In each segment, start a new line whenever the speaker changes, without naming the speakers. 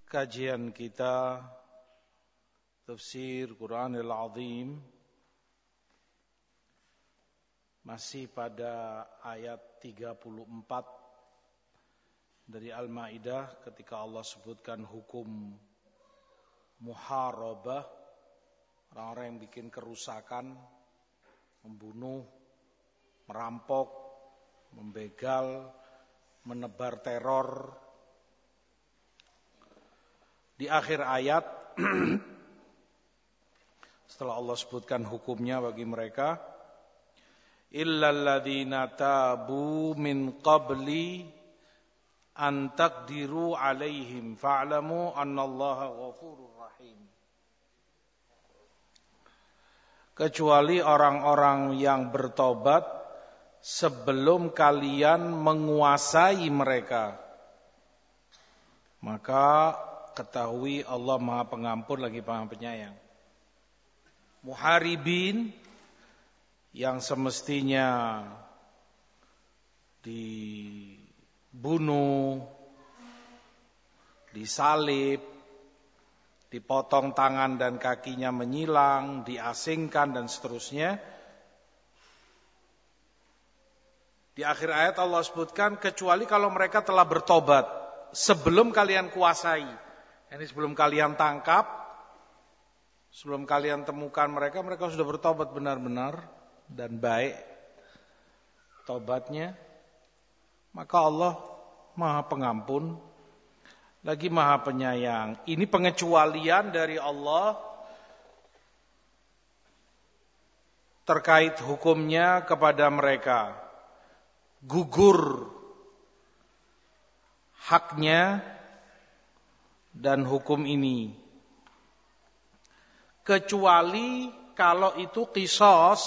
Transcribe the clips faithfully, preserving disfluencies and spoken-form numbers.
Kajian kita Tafsir Quranil Azim masih pada ayat tiga puluh empat dari Al-Maidah ketika Allah sebutkan hukum muharabah, orang-orang yang bikin kerusakan, membunuh, merampok, membegal, menebar teror. Di akhir ayat setelah Allah sebutkan hukumnya bagi mereka, illal ladzina tabu min qabli an taqdiru alaihim fa'lamu annallaha ghafurur rahim. Kecuali orang-orang yang bertobat sebelum kalian menguasai mereka, maka ketahui Allah Maha Pengampun lagi Maha Penyayang. Muharibin yang semestinya dibunuh, disalib, dipotong tangan dan kakinya menyilang, diasingkan dan seterusnya. Di akhir ayat Allah sebutkan kecuali kalau mereka telah bertobat sebelum kalian kuasai. Ini sebelum kalian tangkap, sebelum kalian temukan mereka, mereka sudah bertobat benar-benar dan baik tobatnya, maka Allah Maha Pengampun lagi Maha Penyayang. Ini pengecualian dari Allah terkait hukumnya kepada mereka, gugur haknya dan hukum ini, kecuali kalau itu qisas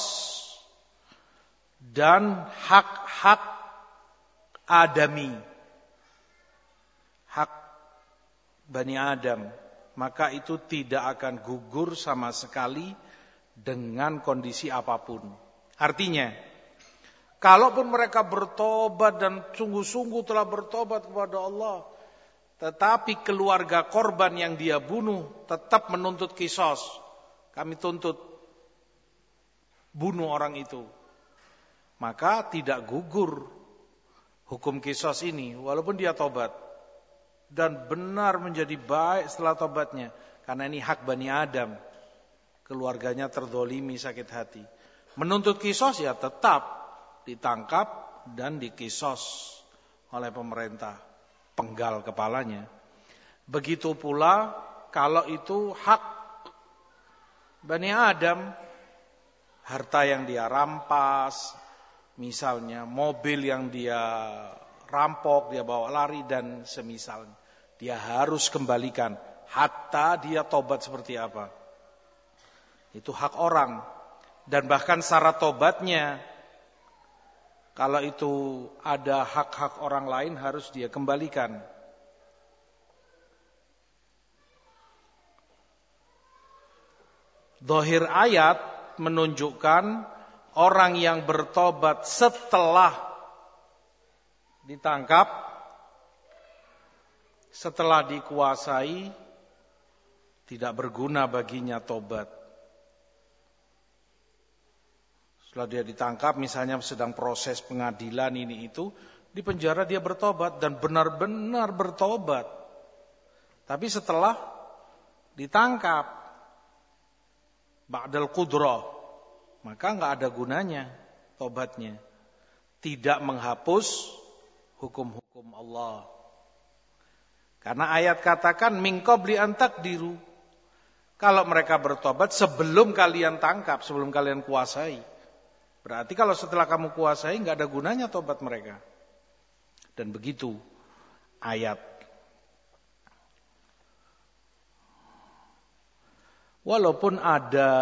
dan hak-hak adami, hak Bani Adam, maka itu tidak akan gugur sama sekali dengan kondisi apapun. Artinya, kalaupun mereka bertobat dan sungguh-sungguh telah bertobat kepada Allah, tetapi keluarga korban yang dia bunuh tetap menuntut qisas. Kami tuntut bunuh orang itu. Maka tidak gugur hukum qisas ini walaupun dia tobat. Dan benar menjadi baik setelah tobatnya. Karena ini hak Bani Adam. Keluarganya terzolimi, sakit hati. Menuntut qisas ya tetap ditangkap dan diqisas oleh pemerintah. Penggal kepalanya. Begitu pula kalau itu hak Bani Adam, harta yang dia rampas, misalnya mobil yang dia rampok, dia bawa lari dan semisalnya, dia harus kembalikan hatta dia tobat seperti apa. Itu hak orang. Dan bahkan syarat tobatnya, kalau itu ada hak-hak orang lain harus dia kembalikan. Zahir ayat menunjukkan orang yang bertobat setelah ditangkap, setelah dikuasai, tidak berguna baginya tobat. Setelah dia ditangkap, misalnya sedang proses pengadilan ini itu, di penjara dia bertobat dan benar-benar bertobat. Tapi setelah ditangkap, ba'dal qudrah, maka enggak ada gunanya tobatnya. Tidak menghapus hukum-hukum Allah. Karena ayat katakan min qabli an taqdiru. Kalau mereka bertobat sebelum kalian tangkap, sebelum kalian kuasai. Berarti kalau setelah kamu kuasai enggak ada gunanya tobat mereka. Dan begitu ayat. Walaupun ada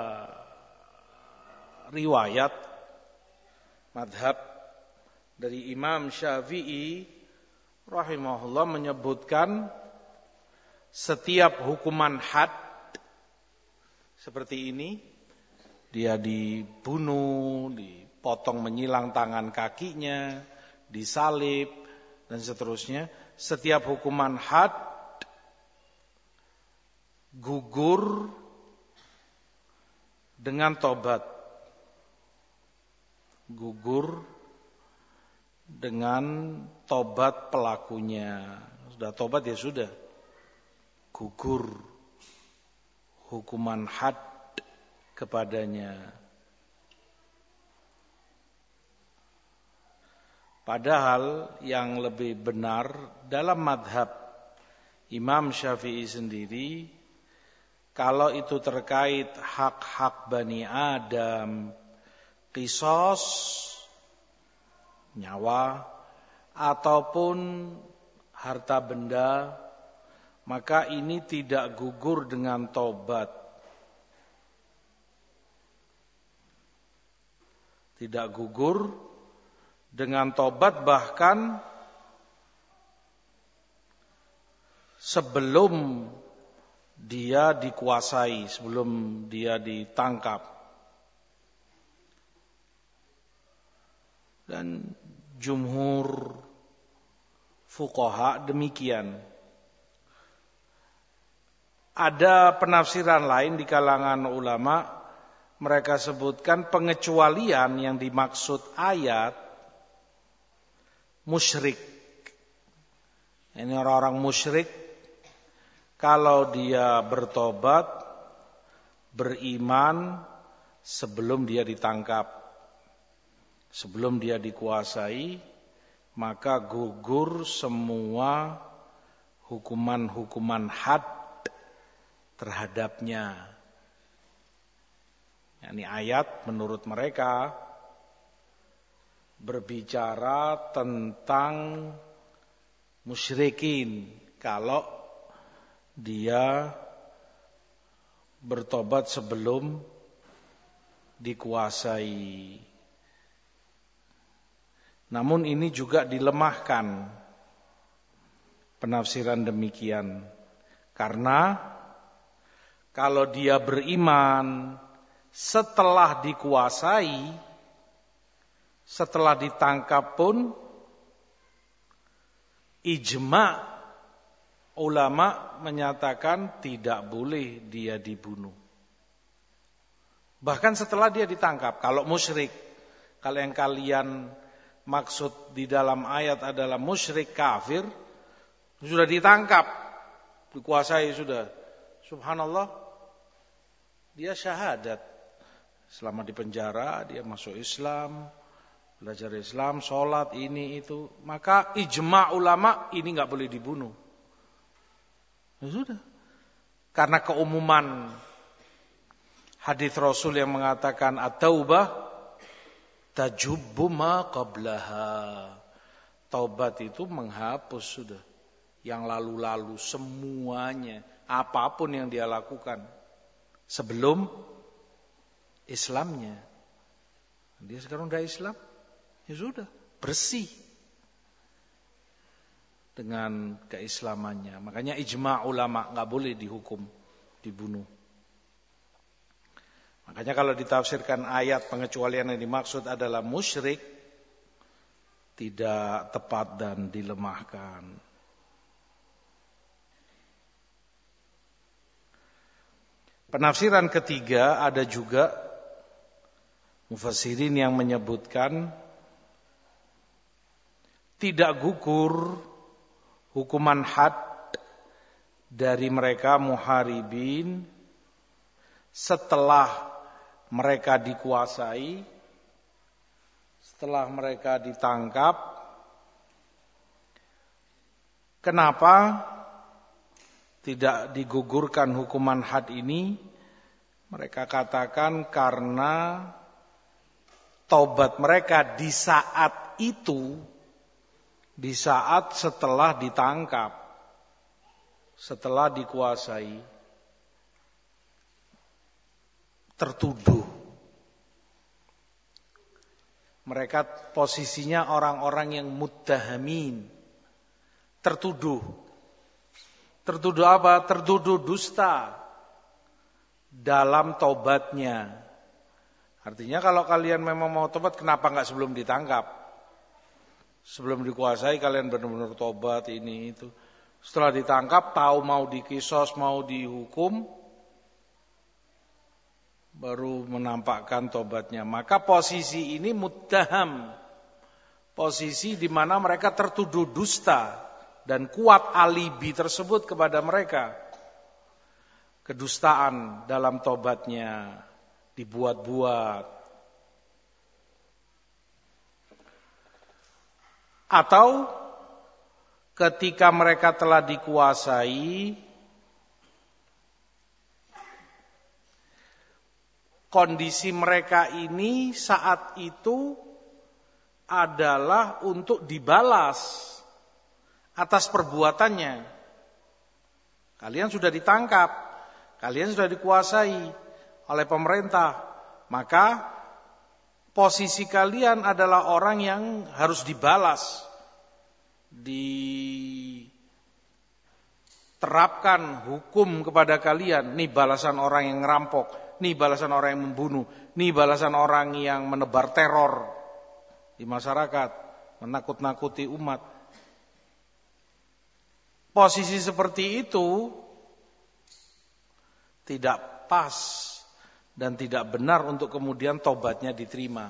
riwayat madhab dari Imam Syafi'i rahimahullah menyebutkan setiap hukuman had seperti ini, dia dibunuh, dipotong menyilang tangan kakinya, disalib dan seterusnya, setiap hukuman had gugur dengan tobat. Gugur dengan tobat pelakunya. Sudah tobat ya sudah. Gugur hukuman had kepadanya. Padahal yang lebih benar dalam madhab Imam Syafi'i sendiri, kalau itu terkait hak-hak Bani Adam, qisas, nyawa, ataupun harta benda, maka ini tidak gugur dengan tobat. Tidak gugur dengan tobat, bahkan sebelum dia dikuasai, sebelum dia ditangkap. Dan jumhur fuqaha demikian. Ada penafsiran lain di kalangan ulama, mereka sebutkan pengecualian yang dimaksud ayat musyrik. Ini orang-orang musyrik, kalau dia bertobat, beriman sebelum dia ditangkap, sebelum dia dikuasai, maka gugur semua hukuman-hukuman had terhadapnya. Ini ayat menurut mereka berbicara tentang musyrikin kalau dia bertobat sebelum dikuasai. Namun ini juga dilemahkan penafsiran demikian, karena kalau dia beriman setelah dikuasai, setelah ditangkap pun, ijma' ulama menyatakan tidak boleh dia dibunuh. Bahkan setelah dia ditangkap. Kalau musyrik, kalau yang kalian maksud di dalam ayat adalah musyrik kafir, sudah ditangkap, dikuasai sudah. Subhanallah, dia syahadat. Selama di penjara dia masuk Islam, belajar Islam, sholat, ini itu, maka ijma' ulama ini nggak boleh dibunuh. Ya sudah. Karena keumuman hadis Rasul yang mengatakan at-taubah tajubbu ma qablaha. Taubat itu menghapus sudah yang lalu-lalu semuanya, apapun yang dia lakukan sebelum Islamnya. Dia sekarang udah Islam, ya sudah, bersih dengan keislamannya. Makanya ijma' ulama nggak boleh dihukum, dibunuh. Makanya kalau ditafsirkan ayat pengecualian yang dimaksud adalah musyrik, tidak tepat dan dilemahkan. Penafsiran ketiga, ada juga mufassirin yang menyebutkan tidak gugur hukuman had dari mereka muharibin setelah mereka dikuasai, setelah mereka ditangkap. Kenapa tidak digugurkan hukuman had ini? Mereka katakan karena taubat mereka di saat itu, di saat setelah ditangkap, setelah dikuasai, tertuduh. Mereka posisinya orang-orang yang muttahamin, tertuduh. Tertuduh apa? Tertuduh dusta dalam taubatnya. Artinya kalau kalian memang mau tobat, kenapa enggak sebelum ditangkap? Sebelum dikuasai kalian benar-benar tobat ini itu. Setelah ditangkap, tahu mau dikisos, mau dihukum, baru menampakkan tobatnya. Maka posisi ini muttaham, posisi di mana mereka tertuduh dusta dan kuat alibi tersebut kepada mereka. Kedustaan dalam tobatnya dibuat-buat. Atau ketika mereka telah dikuasai, kondisi mereka ini saat itu adalah untuk dibalas atas perbuatannya. Kalian sudah ditangkap, kalian sudah dikuasai oleh pemerintah, maka posisi kalian adalah orang yang harus dibalas, diterapkan hukum kepada kalian. Nih balasan orang yang ngerampok, nih balasan orang yang membunuh, nih balasan orang yang menebar teror di masyarakat, menakut-nakuti umat. Posisi seperti itu tidak pas dan tidak benar untuk kemudian tobatnya diterima.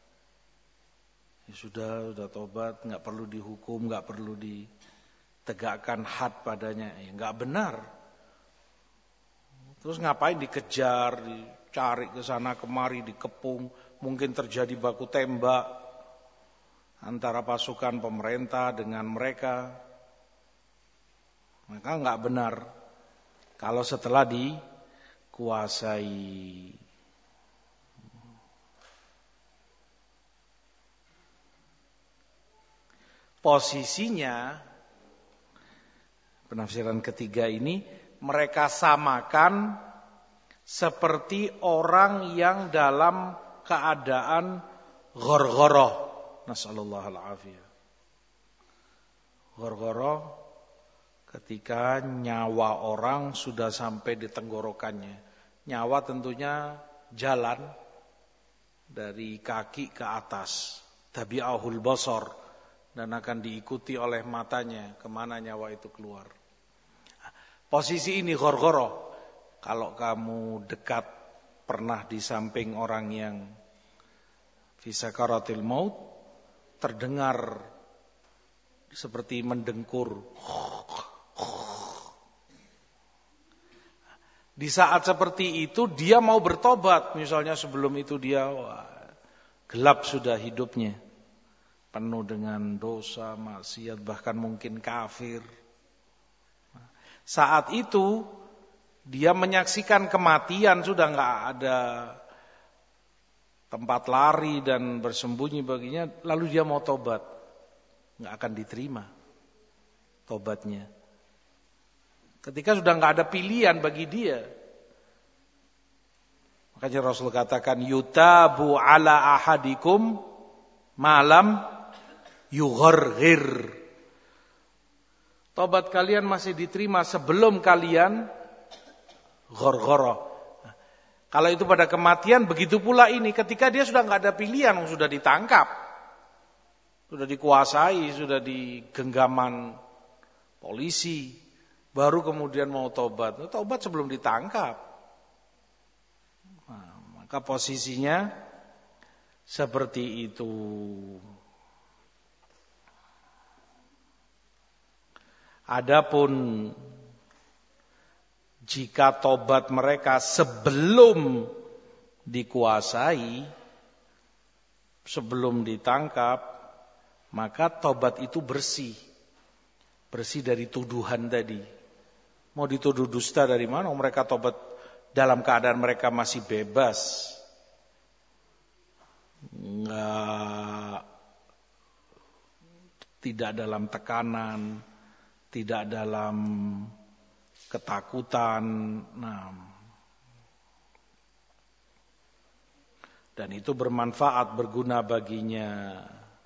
Ya sudah, sudah tobat, nggak perlu dihukum, nggak perlu ditegakkan had padanya. Ya nggak benar. Terus ngapain dikejar, dicari ke sana kemari, dikepung, mungkin terjadi baku tembak antara pasukan pemerintah dengan mereka. Maka nggak benar kalau setelah dikuasai. Posisinya, penafsiran ketiga ini, mereka samakan seperti orang yang dalam keadaan ghorghoroh. Nasallallahu al-afiyah. Ghorghoroh ketika nyawa orang sudah sampai di tenggorokannya. Nyawa tentunya jalan dari kaki ke atas. Tabi'ahul basar. Dan akan diikuti oleh matanya kemana nyawa itu keluar. Posisi ini ghorghoroh. Kalau kamu dekat pernah di samping orang yang fi sakaratil maut, terdengar seperti mendengkur. Di saat seperti itu dia mau bertobat. Misalnya sebelum itu dia wah, gelap sudah hidupnya, penuh dengan dosa, maksiat, bahkan mungkin kafir. Saat itu dia menyaksikan kematian, sudah nggak ada tempat lari dan bersembunyi baginya, lalu dia mau tobat, nggak akan diterima tobatnya. Ketika sudah nggak ada pilihan bagi dia, makanya Rasul katakan yutabu ala ahadikum malam yugharghir. Tobat kalian masih diterima sebelum kalian ghorghoroh. Kalau itu pada kematian, begitu pula ini. Ketika dia sudah nggak ada pilihan, sudah ditangkap, sudah dikuasai, sudah di genggaman polisi, baru kemudian mau tobat. Tobat sebelum ditangkap. Nah, maka posisinya seperti itu. Adapun jika tobat mereka sebelum dikuasai, sebelum ditangkap, maka tobat itu bersih. Bersih dari tuduhan tadi. Mau dituduh dusta dari mana? Mereka tobat dalam keadaan mereka masih bebas. Enggak, tidak dalam tekanan, tidak dalam ketakutan, nah, dan itu bermanfaat, berguna baginya.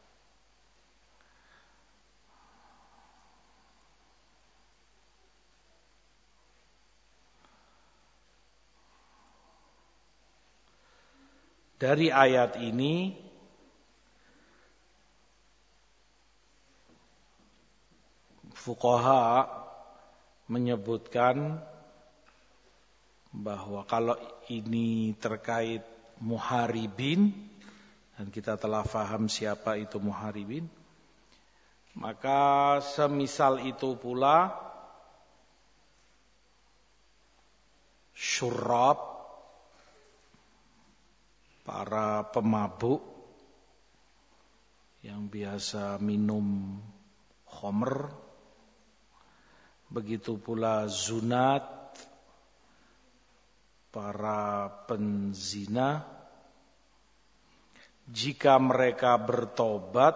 Dari ayat ini fuqaha menyebutkan bahwa kalau ini terkait muharibin, dan kita telah faham siapa itu muharibin, maka semisal itu pula syurab, para pemabuk yang biasa minum khamr, begitu pula zunat, para penzina, jika mereka bertobat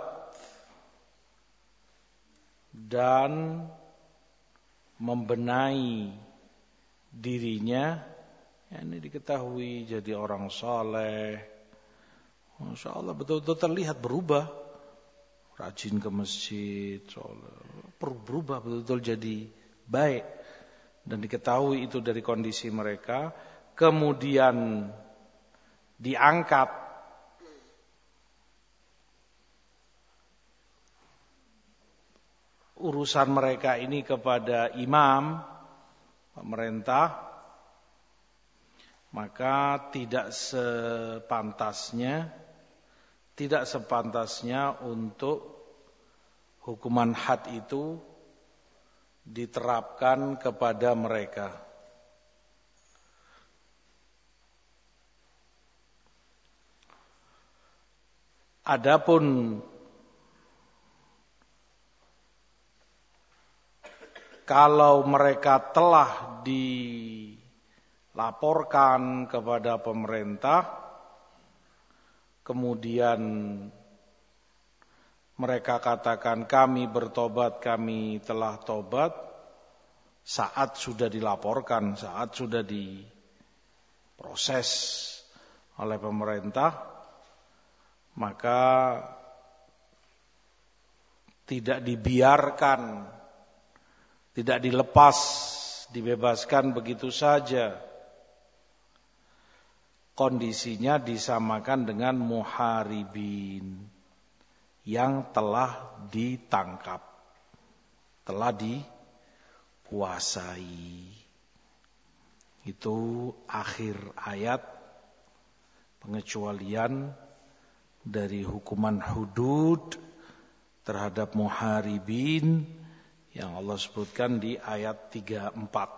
dan membenahi dirinya, ya ini diketahui jadi orang saleh, Masya Allah betul-betul terlihat berubah, rajin ke masjid, berubah betul-betul jadi baik, dan diketahui itu dari kondisi mereka, kemudian diangkat urusan mereka ini kepada imam, pemerintah, maka tidak sepantasnya tidak sepantasnya untuk hukuman had itu diterapkan kepada mereka. Adapun kalau mereka telah dilaporkan kepada pemerintah, kemudian mereka katakan kami bertobat, kami telah tobat, saat sudah dilaporkan, saat sudah diproses oleh pemerintah, maka tidak dibiarkan, tidak dilepas, dibebaskan begitu saja. Kondisinya disamakan dengan muharibin yang telah ditangkap, telah dikuasai. Itu akhir ayat pengecualian dari hukuman hudud terhadap muharibin yang Allah sebutkan di ayat tiga puluh empat.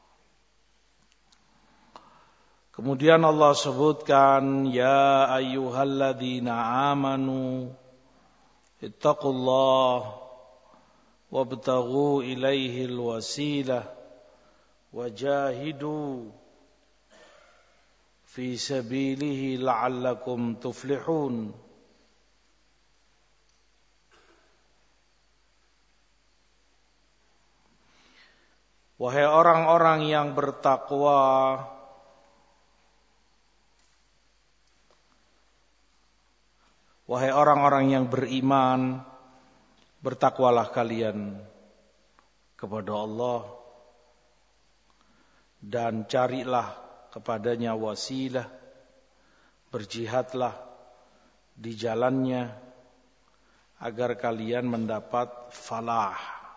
Kemudian Allah sebutkan, ya ayyuhalladzina amanu ittaqullah wabtaghu ilaihil wasilah wajahidu fi sabilihi la'allakum tuflihun. Wahai orang-orang yang bertakwa, wahai orang-orang yang beriman, bertakwalah kalian kepada Allah dan carilah kepadanya wasilah, berjihadlah di jalannya agar kalian mendapat falah.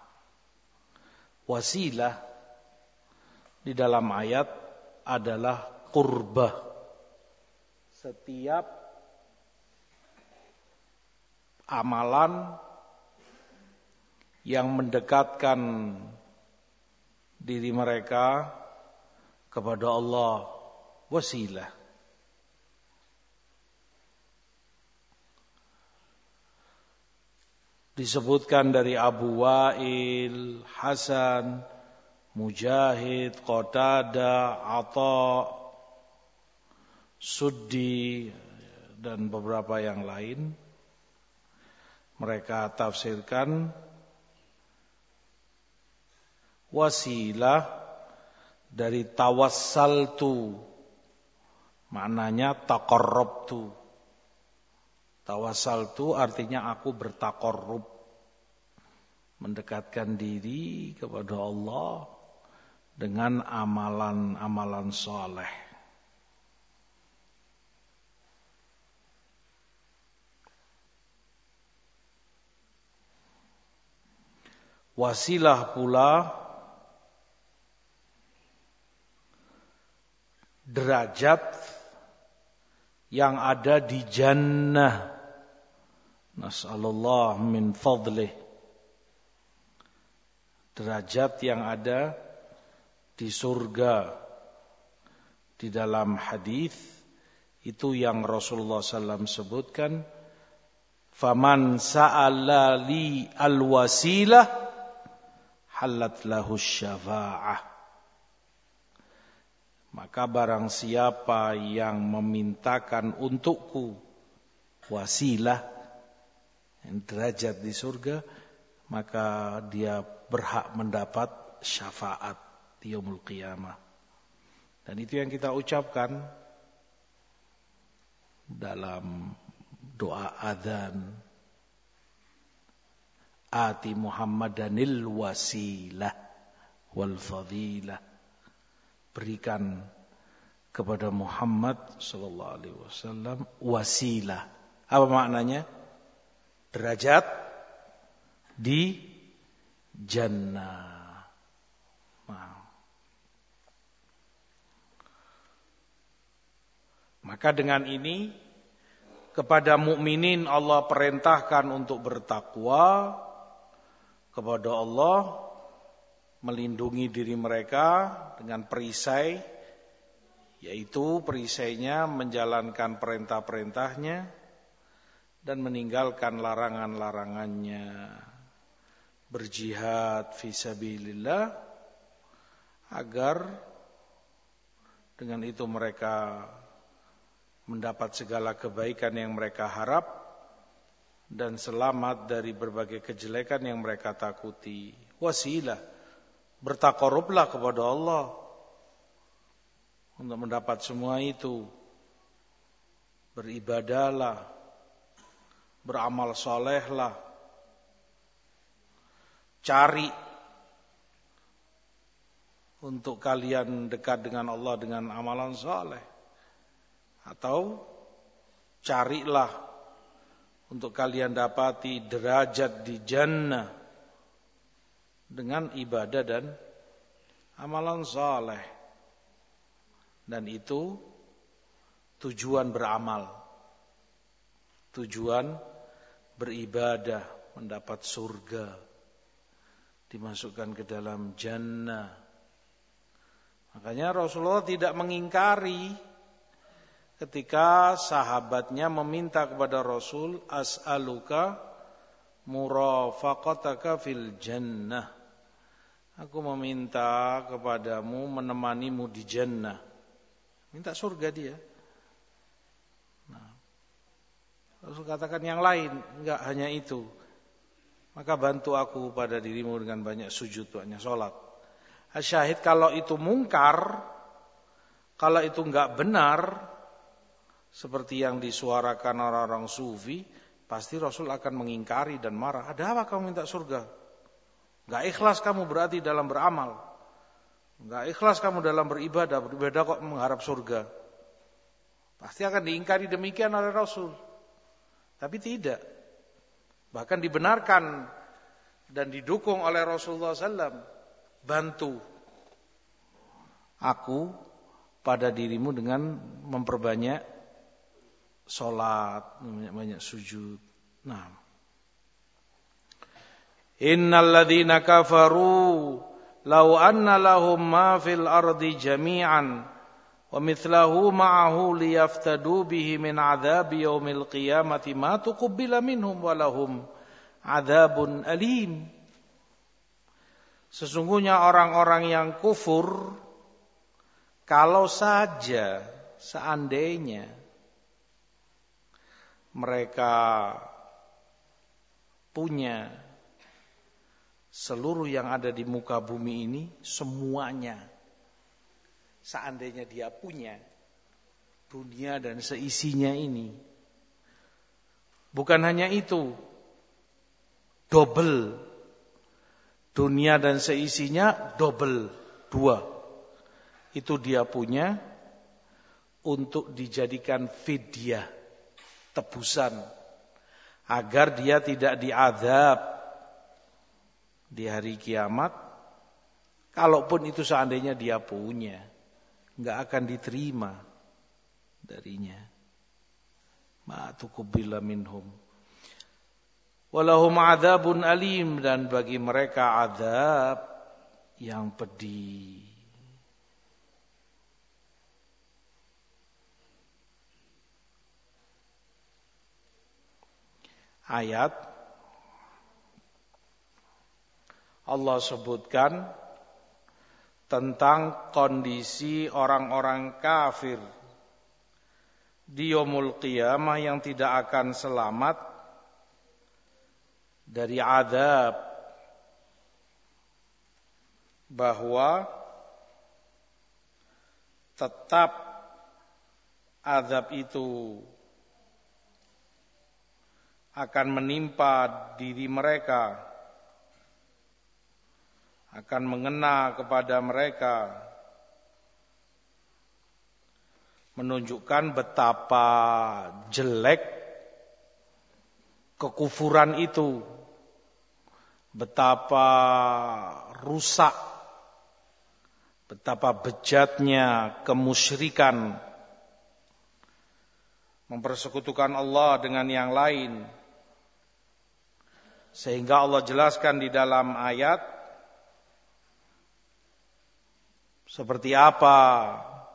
Wasilah di dalam ayat adalah qurbah. Setiap amalan yang mendekatkan diri mereka kepada Allah, wasilah. Disebutkan dari Abu Wa'il, Hasan, Mujahid, Qatadah, Atha, Suddi, dan beberapa yang lain. Mereka tafsirkan wasilah dari tawassaltu, maknanya taqarrabtu. Tawassaltu artinya aku bertaqarrub, mendekatkan diri kepada Allah dengan amalan-amalan saleh. Wasilah pula derajat yang ada di jannah. Nas'alullah min fadlih. Derajat yang ada di surga. Di dalam hadis itu yang Rasulullah sallallahu alaihi wasallam sebutkan, faman sa'ala li al-wasilah halat lahu syafa'ah. Maka barang siapa yang memintakan untukku wasilah, derajat di surga, maka dia berhak mendapat syafaat di yaumul qiyamah. Dan itu yang kita ucapkan dalam doa adzan. Ati Muhammadanil wasilah wal fadilah. Berikan kepada Muhammad sallallahu alaihi wasallam wasilah. Apa maknanya? Derajat di jannah. Maka dengan ini kepada mukminin Allah perintahkan untuk bertakwa kepada Allah, melindungi diri mereka dengan perisai, yaitu perisainya menjalankan perintah-perintahnya dan meninggalkan larangan-larangannya, berjihad fisabilillah, agar dengan itu mereka mendapat segala kebaikan yang mereka harap dan selamat dari berbagai kejelekan yang mereka takuti. Wasilah, bertakarublah kepada Allah untuk mendapat semua itu. Beribadahlah, beramal solehlah, cari untuk kalian dekat dengan Allah dengan amalan soleh. Atau carilah untuk kalian dapati derajat di jannah dengan ibadah dan amalan saleh. Dan itu tujuan beramal, tujuan beribadah, mendapat surga, dimasukkan ke dalam jannah. Makanya Rasulullah tidak mengingkari ketika sahabatnya meminta kepada Rasul, as'aluka murafaqataka fil jannah. Aku meminta kepadamu menemanimu di jannah. Minta surga dia. Nah, Rasul katakan yang lain, enggak hanya itu. Maka bantu aku pada dirimu dengan banyak sujud, banyak sholat. Asyahid, kalau itu mungkar, kalau itu enggak benar, seperti yang disuarakan orang-orang sufi, pasti Rasul akan mengingkari dan marah. Ada apa kamu minta surga? Gak ikhlas kamu berarti dalam beramal. Gak ikhlas kamu dalam beribadah. Beribadah kok mengharap surga. Pasti akan diingkari demikian oleh Rasul. Tapi tidak. Bahkan dibenarkan dan didukung oleh Rasulullah sallallahu alaihi wasallam. Bantu aku pada dirimu dengan memperbanyak salat, banyak sujud. Nah. Innal ladzina kafaru law anna lahum ma fil ardi jami'an wa mithlahu ma'ahu liyaftadu bihi min 'adzabi yaumil qiyamati ma tuqbila minhum wa lahum 'adzabun alim. Sesungguhnya orang-orang yang kufur, kalau saja seandainya mereka punya seluruh yang ada di muka bumi ini, semuanya, seandainya dia punya dunia dan seisinya ini, bukan hanya itu, double, dunia dan seisinya double, dua, itu dia punya untuk dijadikan fidyah, tebusan, agar dia tidak diazab di hari kiamat. Kalaupun itu seandainya dia punya, nggak akan diterima darinya. Ma tuqbila minhum. Walahum adzabun alim, dan bagi mereka azab yang pedih. Ayat Allah sebutkan tentang kondisi orang-orang kafir di yaumul qiyamah yang tidak akan selamat dari azab, bahwa tetap azab itu akan menimpa diri mereka, akan mengena kepada mereka, menunjukkan betapa jelek kekufuran itu, betapa rusak, betapa bejatnya kemusyrikan, mempersekutukan Allah dengan yang lain. Sehingga Allah jelaskan di dalam ayat seperti apa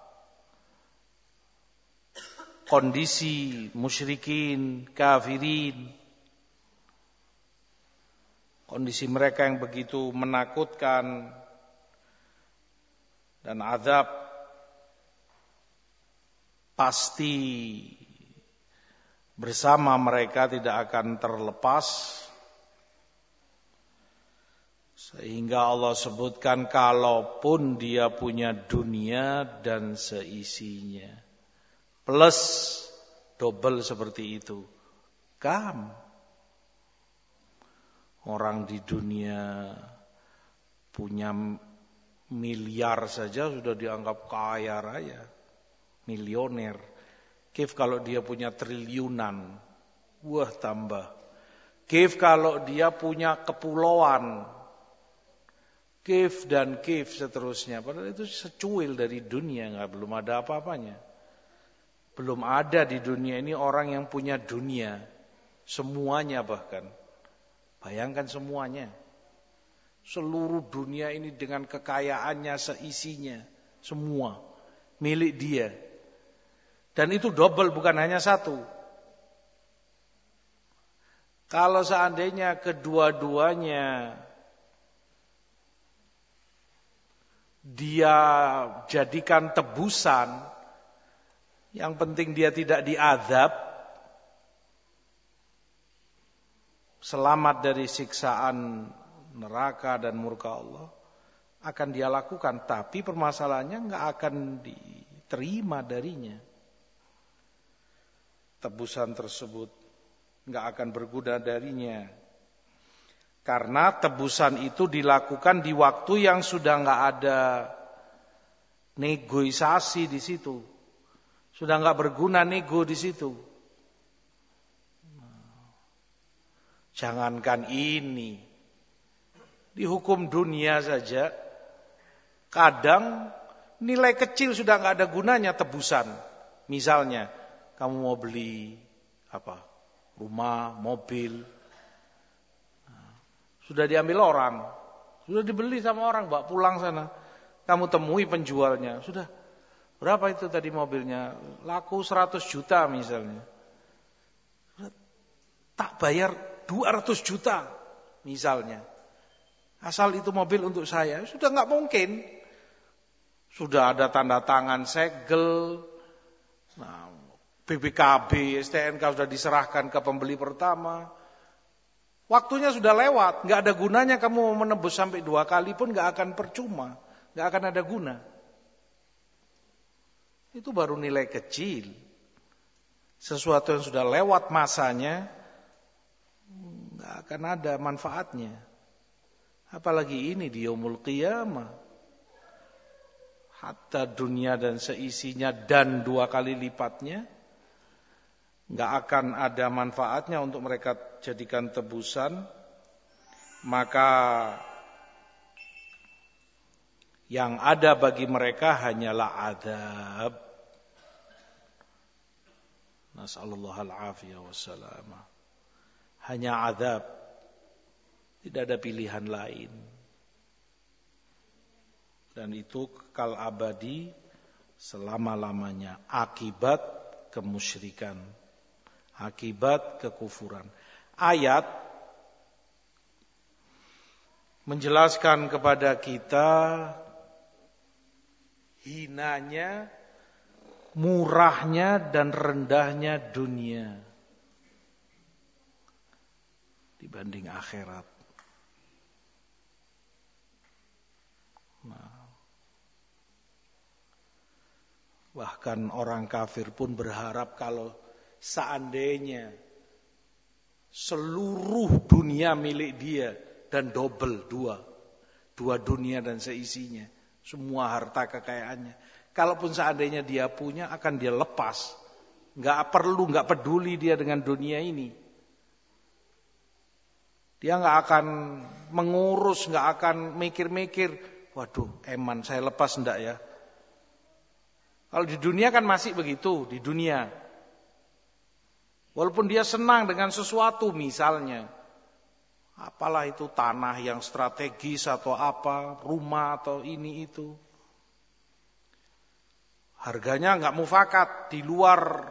kondisi musyrikin, kafirin, kondisi mereka yang begitu menakutkan, dan azab pasti bersama mereka, tidak akan terlepas. Sehingga Allah sebutkan kalaupun dia punya dunia dan seisinya, plus double seperti itu, kam orang di dunia punya miliar saja sudah dianggap kaya raya, milioner. Kif kalau dia punya triliunan, wah tambah. Kif kalau dia punya kepulauan, kif dan kif seterusnya. Padahal itu secuil dari dunia, nggak, belum ada apa-apanya. Belum ada di dunia ini orang yang punya dunia semuanya, bahkan bayangkan semuanya, seluruh dunia ini dengan kekayaannya seisinya, semua milik dia. Dan itu double, bukan hanya satu. Kalau seandainya kedua-duanya dia jadikan tebusan, yang penting dia tidak diazab, selamat dari siksaan neraka dan murka Allah, akan dia lakukan. Tapi permasalahannya nggak akan diterima darinya. Tebusan tersebut nggak akan berguna darinya, karena tebusan itu dilakukan di waktu yang sudah nggak ada negosiasi di situ, sudah nggak berguna nego di situ. Jangankan ini, di hukum dunia saja kadang nilai kecil sudah nggak ada gunanya tebusan. Misalnya kamu mau beli apa, rumah, mobil, sudah diambil orang, sudah dibeli sama orang, bawa pulang sana. Kamu temui penjualnya, sudah berapa itu tadi mobilnya? Laku seratus juta misalnya. Tak bayar dua ratus juta misalnya. Asal itu mobil untuk saya, sudah nggak mungkin. Sudah ada tanda tangan segel. Nah, B P K B, S T N K sudah diserahkan ke pembeli pertama. Waktunya sudah lewat, nggak ada gunanya kamu menebus sampai dua kali pun nggak akan percuma, nggak akan ada guna. Itu baru nilai kecil. Sesuatu yang sudah lewat masanya, nggak akan ada manfaatnya. Apalagi ini di yaumul qiyamah, hatta dunia dan seisinya dan dua kali lipatnya, nggak akan ada manfaatnya untuk mereka jadikan tebusan. Maka Yang ada bagi mereka hanyalah azab. Nas'alullah al-afiyah wassalamah. Hanya azab. Tidak ada pilihan lain. Dan itu kekal abadi selama-lamanya. Akibat kemusyrikan. Akibat kekufuran. Ayat menjelaskan kepada kita hinanya, murahnya dan rendahnya dunia dibanding akhirat. Nah, bahkan orang kafir pun berharap kalau seandainya seluruh dunia milik dia dan double dua, dua dunia dan seisinya, semua harta kekayaannya. Kalaupun seandainya dia punya, akan dia lepas. Nggak perlu, nggak peduli dia dengan dunia ini. Dia nggak akan mengurus, nggak akan mikir-mikir. Waduh, eman saya lepas enggak ya? Kalau di dunia kan masih begitu, di dunia. Walaupun dia senang dengan sesuatu misalnya. Apalah itu tanah yang strategis atau apa, rumah atau ini itu. Harganya enggak mufakat, di luar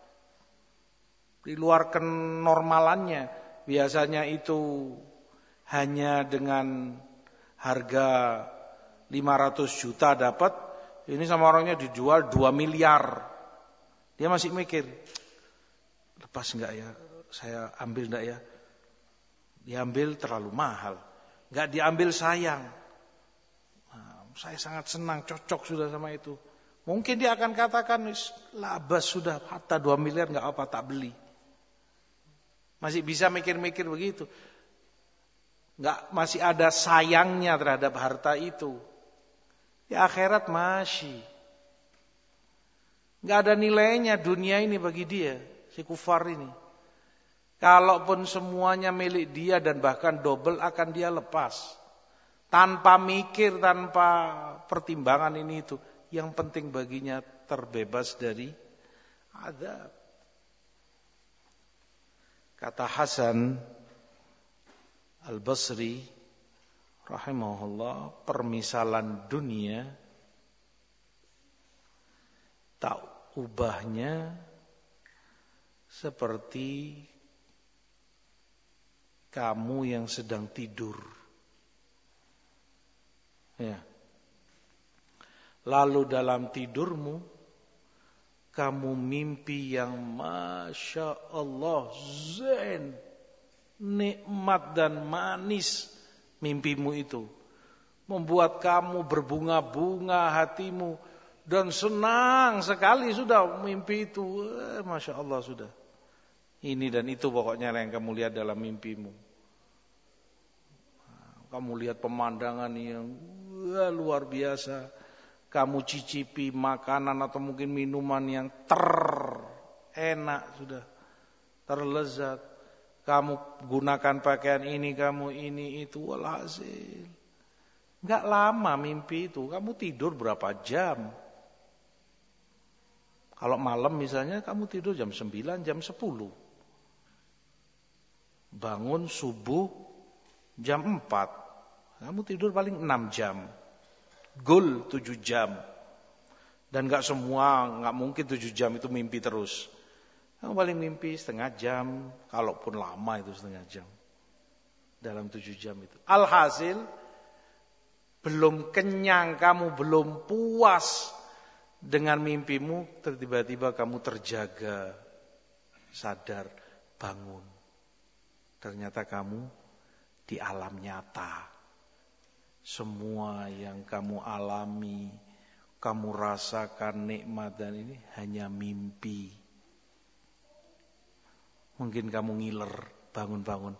di luar kenormalannya. Biasanya itu hanya dengan harga lima ratus juta dapat, ini sama orangnya dijual dua miliar. Dia masih mikir, lepas enggak ya? Saya ambil enggak ya? Diambil terlalu mahal. Enggak diambil sayang. Nah, saya sangat senang, cocok sudah sama itu. Mungkin dia akan katakan, labas sudah, hatta dua miliar enggak apa tak beli. Masih bisa mikir-mikir begitu. Enggak, masih ada sayangnya terhadap harta itu. Di akhirat masih. Enggak ada nilainya dunia ini bagi dia, si kufar ini. Kalaupun semuanya milik dia dan bahkan double akan dia lepas. Tanpa mikir, tanpa pertimbangan ini itu. Yang penting baginya terbebas dari azab. Kata Hasan Al-Basri rahimahullah, permisalan dunia tak ubahnya seperti kamu yang sedang tidur. Ya. Lalu dalam tidurmu kamu mimpi yang Masya Allah zen, nikmat dan manis mimpimu itu. Membuat kamu berbunga-bunga hatimu dan senang sekali sudah mimpi itu. Eh, Masya Allah sudah. Ini dan itu pokoknya yang kamu lihat dalam mimpimu. Kamu lihat pemandangan yang wah, luar biasa. Kamu cicipi makanan atau mungkin minuman yang terenak sudah, terlezat. Kamu gunakan pakaian ini, kamu ini itu, walhasil. Enggak lama mimpi itu, kamu tidur berapa jam? Kalau malam misalnya kamu tidur jam sembilan, jam sepuluh. Bangun subuh jam empat. Kamu tidur paling enam jam. Goal tujuh jam. Dan enggak semua, enggak mungkin tujuh jam itu mimpi terus. Kamu paling mimpi setengah jam, kalaupun lama itu setengah jam. Dalam tujuh jam itu. Alhasil, belum kenyang, kamu belum puas dengan mimpimu, tiba-tiba kamu terjaga, sadar, bangun. Ternyata kamu di alam nyata. Semua yang kamu alami, kamu rasakan nikmat dan ini hanya mimpi. Mungkin kamu ngiler, bangun-bangun.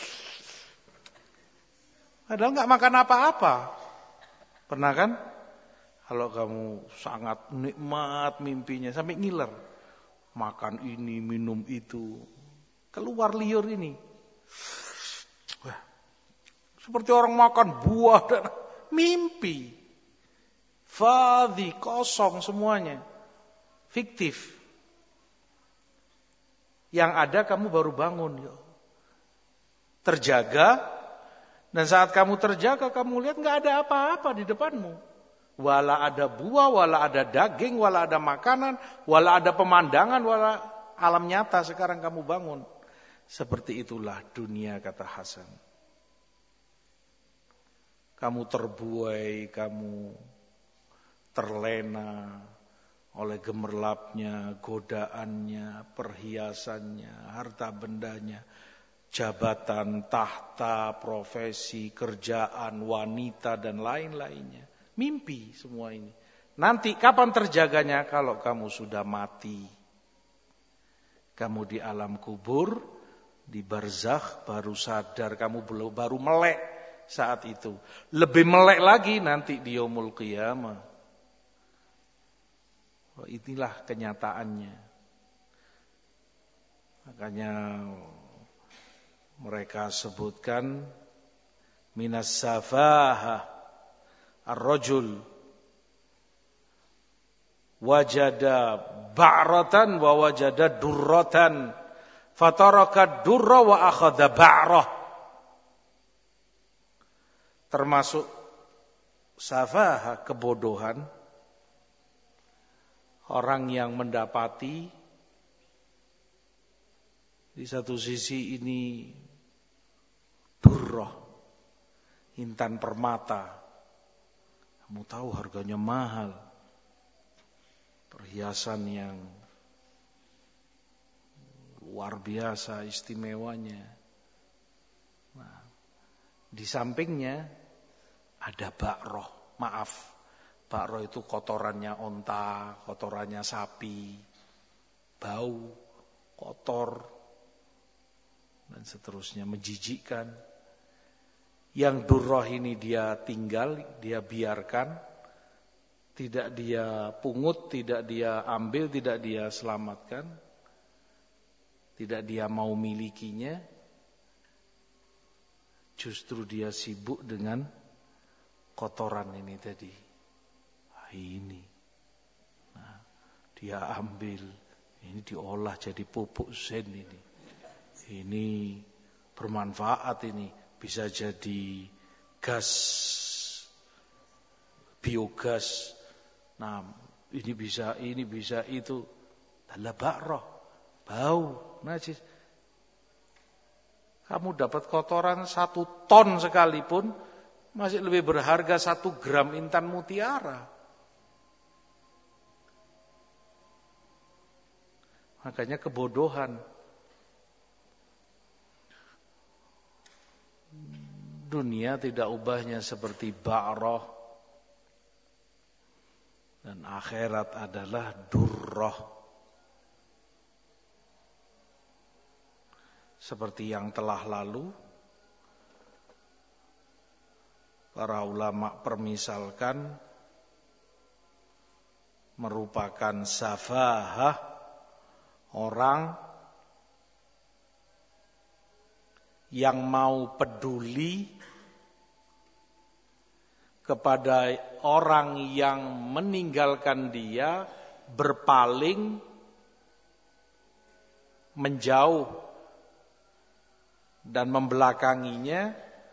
Padahal nggak makan apa-apa. Pernah kan? Kalau kamu sangat nikmat mimpinya, sampai ngiler. Makan ini, minum itu. Keluar liur ini. Wah, seperti orang makan buah dan mimpi. Fadhi, kosong semuanya. Fiktif. Yang ada kamu baru bangun. Terjaga. Dan saat kamu terjaga, kamu lihat nggak ada apa-apa di depanmu. Wala ada buah, wala ada daging, wala ada makanan, wala ada pemandangan, wala alam nyata sekarang kamu bangun. Seperti itulah dunia, kata Hasan. Kamu terbuai, kamu terlena oleh gemerlapnya, godaannya, perhiasannya, harta bendanya, jabatan, tahta, profesi, kerjaan, wanita, dan lain-lainnya. Mimpi semua ini. Nanti kapan terjaganya? Kalau kamu sudah mati. Kamu di alam kubur, di barzakh, baru sadar, kamu baru melek saat itu. Lebih melek lagi nanti di yaumul qiyamah. Oh, inilah kenyataannya. Makanya mereka sebutkan minas safahah ar-rajul wajada ba'ratan wa wajada durratan fataraka durra wa akhadha ba'rah. Termasuk safahah, kebodohan, orang yang mendapati di satu sisi ini durrah, intan permata. Kamu tahu harganya mahal. Perhiasan yang luar biasa istimewanya. Nah, di sampingnya ada ba'roh. Maaf, ba'roh itu kotorannya onta, kotorannya sapi, bau, kotor, dan seterusnya, menjijikkan. Yang durrah ini dia tinggal, dia biarkan, tidak dia pungut, tidak dia ambil, tidak dia selamatkan, tidak dia mau milikinya. Justru dia sibuk dengan kotoran ini tadi. Nah, ini, nah, dia ambil, ini diolah jadi pupuk zen ini. Ini bermanfaat ini. Bisa jadi gas, biogas. Nah, ini bisa, ini bisa itu. Adalah ba'roh, bau, najis. Kamu dapat kotoran satu ton sekalipun, masih lebih berharga satu gram intan mutiara. Makanya kebodohan. Dunia tidak ubahnya seperti ba'roh, dan akhirat adalah durrah. Seperti yang telah lalu, para ulama permisalkan merupakan safahah orang yang mau peduli kepada orang yang meninggalkan dia, berpaling, menjauh, dan membelakanginya.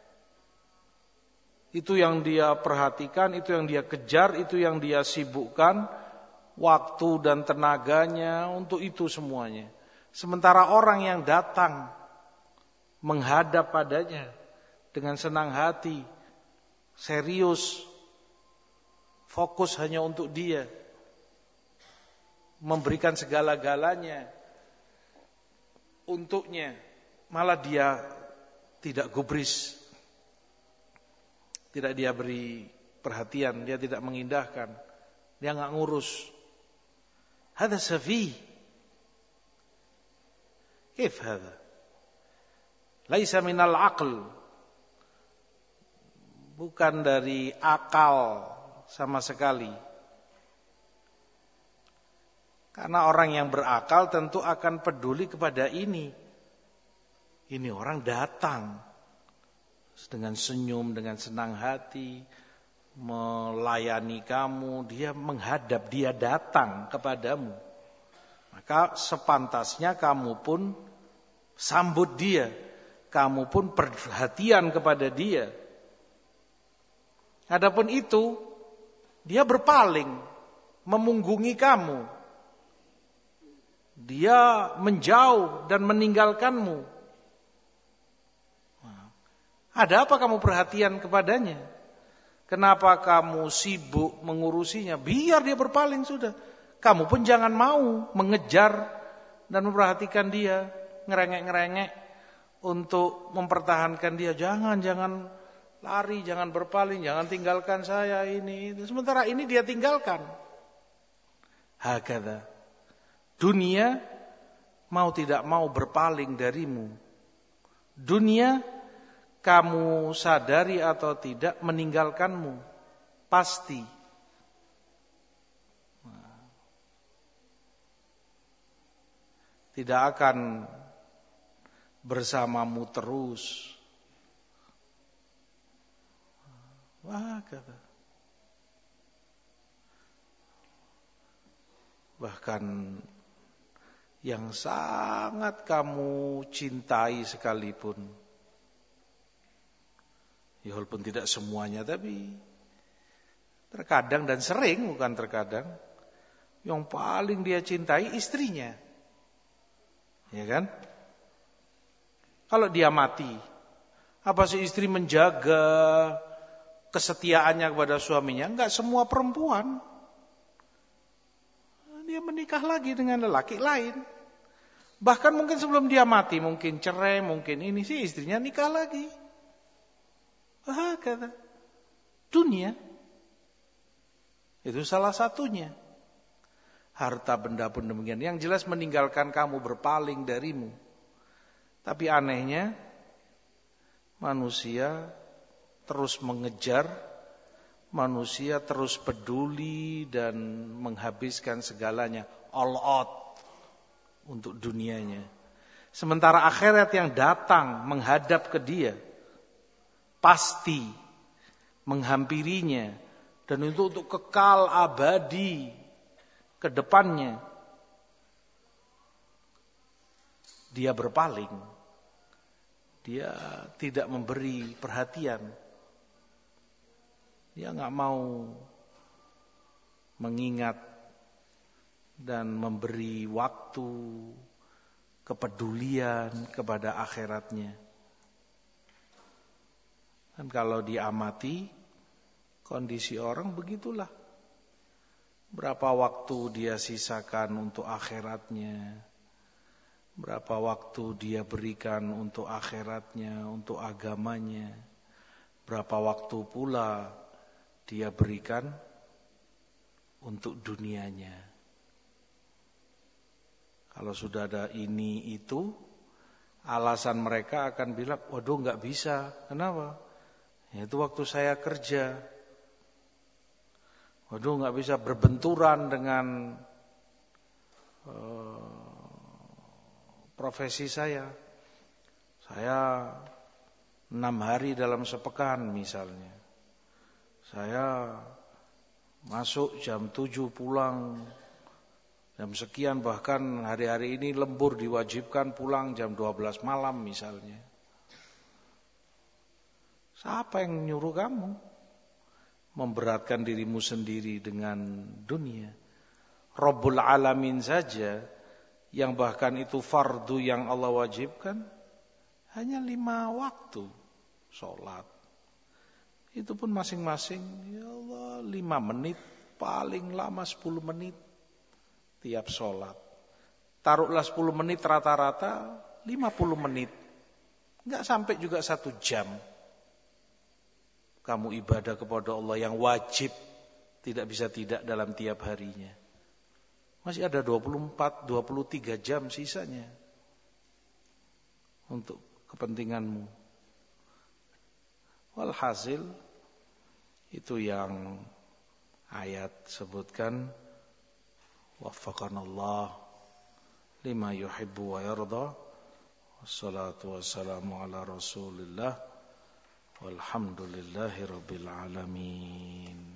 Itu yang dia perhatikan, itu yang dia kejar, itu yang dia sibukkan, waktu dan tenaganya untuk itu semuanya. Sementara orang yang datang menghadap padanya dengan senang hati, serius, fokus hanya untuk dia, memberikan segala-galanya untuknya, malah dia tidak gubris, tidak dia beri perhatian, dia tidak mengindahkan, dia enggak ngurus. Hada safi. Kif hada? Laisa minal aql. Bukan dari akal sama sekali. Karena orang yang berakal tentu akan peduli kepada ini. Ini orang datang dengan senyum, dengan senang hati, melayani kamu, dia menghadap, dia datang kepadamu. Maka sepantasnya kamu pun sambut dia, kamu pun perhatian kepada dia. Adapun itu, dia berpaling, memunggungi kamu. Dia menjauh dan meninggalkanmu. Ada apa kamu perhatian kepadanya? Kenapa kamu sibuk mengurusinya? Biar dia berpaling sudah. Kamu pun jangan mau mengejar dan memperhatikan dia, ngerengek-ngerengek untuk mempertahankan dia. Jangan, jangan lari, jangan berpaling, jangan tinggalkan saya ini. Sementara ini dia tinggalkan. Hakadha. Dunia mau tidak mau berpaling darimu. Dunia kamu sadari atau tidak meninggalkanmu. Pasti. Tidak akan bersamamu terus. Wah, kata. Bahkan yang sangat kamu cintai sekalipun, ya walaupun tidak semuanya, tapi terkadang dan sering, bukan terkadang, yang paling dia cintai istrinya. Ya kan? Kalau dia mati, apa si istri menjaga kesetiaannya kepada suaminya? Enggak semua perempuan. Dia menikah lagi dengan lelaki lain. Bahkan mungkin sebelum dia mati, mungkin cerai, mungkin ini sih istrinya nikah lagi. Ah, kata dunia itu salah satunya. Harta benda pun demikian. Yang jelas meninggalkan kamu, berpaling darimu. Tapi anehnya manusia terus mengejar, manusia terus peduli dan menghabiskan segalanya, all out untuk dunianya. Sementara akhirat yang datang menghadap ke dia, pasti menghampirinya, dan itu untuk kekal abadi ke depannya. Dia berpaling, dia tidak memberi perhatian, dia nggak mau mengingat dan memberi waktu, kepedulian kepada akhiratnya. Dan kalau diamati kondisi orang begitulah. Berapa waktu dia sisakan untuk akhiratnya, berapa waktu dia berikan untuk akhiratnya, untuk agamanya, berapa waktu pula dia berikan untuk dunianya. Kalau sudah ada ini itu, alasan mereka akan bilang, waduh nggak bisa. Kenapa? Ya, itu waktu saya kerja. Waduh nggak bisa berbenturan dengan uh, profesi saya. Saya enam hari dalam sepekan misalnya. Saya masuk jam tujuh pulang jam sekian, bahkan hari-hari ini lembur diwajibkan pulang jam dua belas malam misalnya. Siapa yang nyuruh kamu memberatkan dirimu sendiri dengan dunia? Rabbul Alamin saja, yang bahkan itu fardu yang Allah wajibkan, hanya lima waktu sholat. Itu pun masing-masing, ya Allah, lima menit, paling lama sepuluh menit tiap sholat. Taruhlah sepuluh menit rata-rata, lima puluh menit. Enggak sampai juga satu jam. Kamu ibadah kepada Allah yang wajib, tidak bisa tidak dalam tiap harinya. Masih ada dua puluh empat, dua puluh tiga jam sisanya untuk kepentinganmu. Walhasil, itu yang ayat sebutkan, waffaqanallah lima yuhibbu wa yarda. Wassalatu wassalamu ala Rasulillah Walhamdulillahirabbil alamin.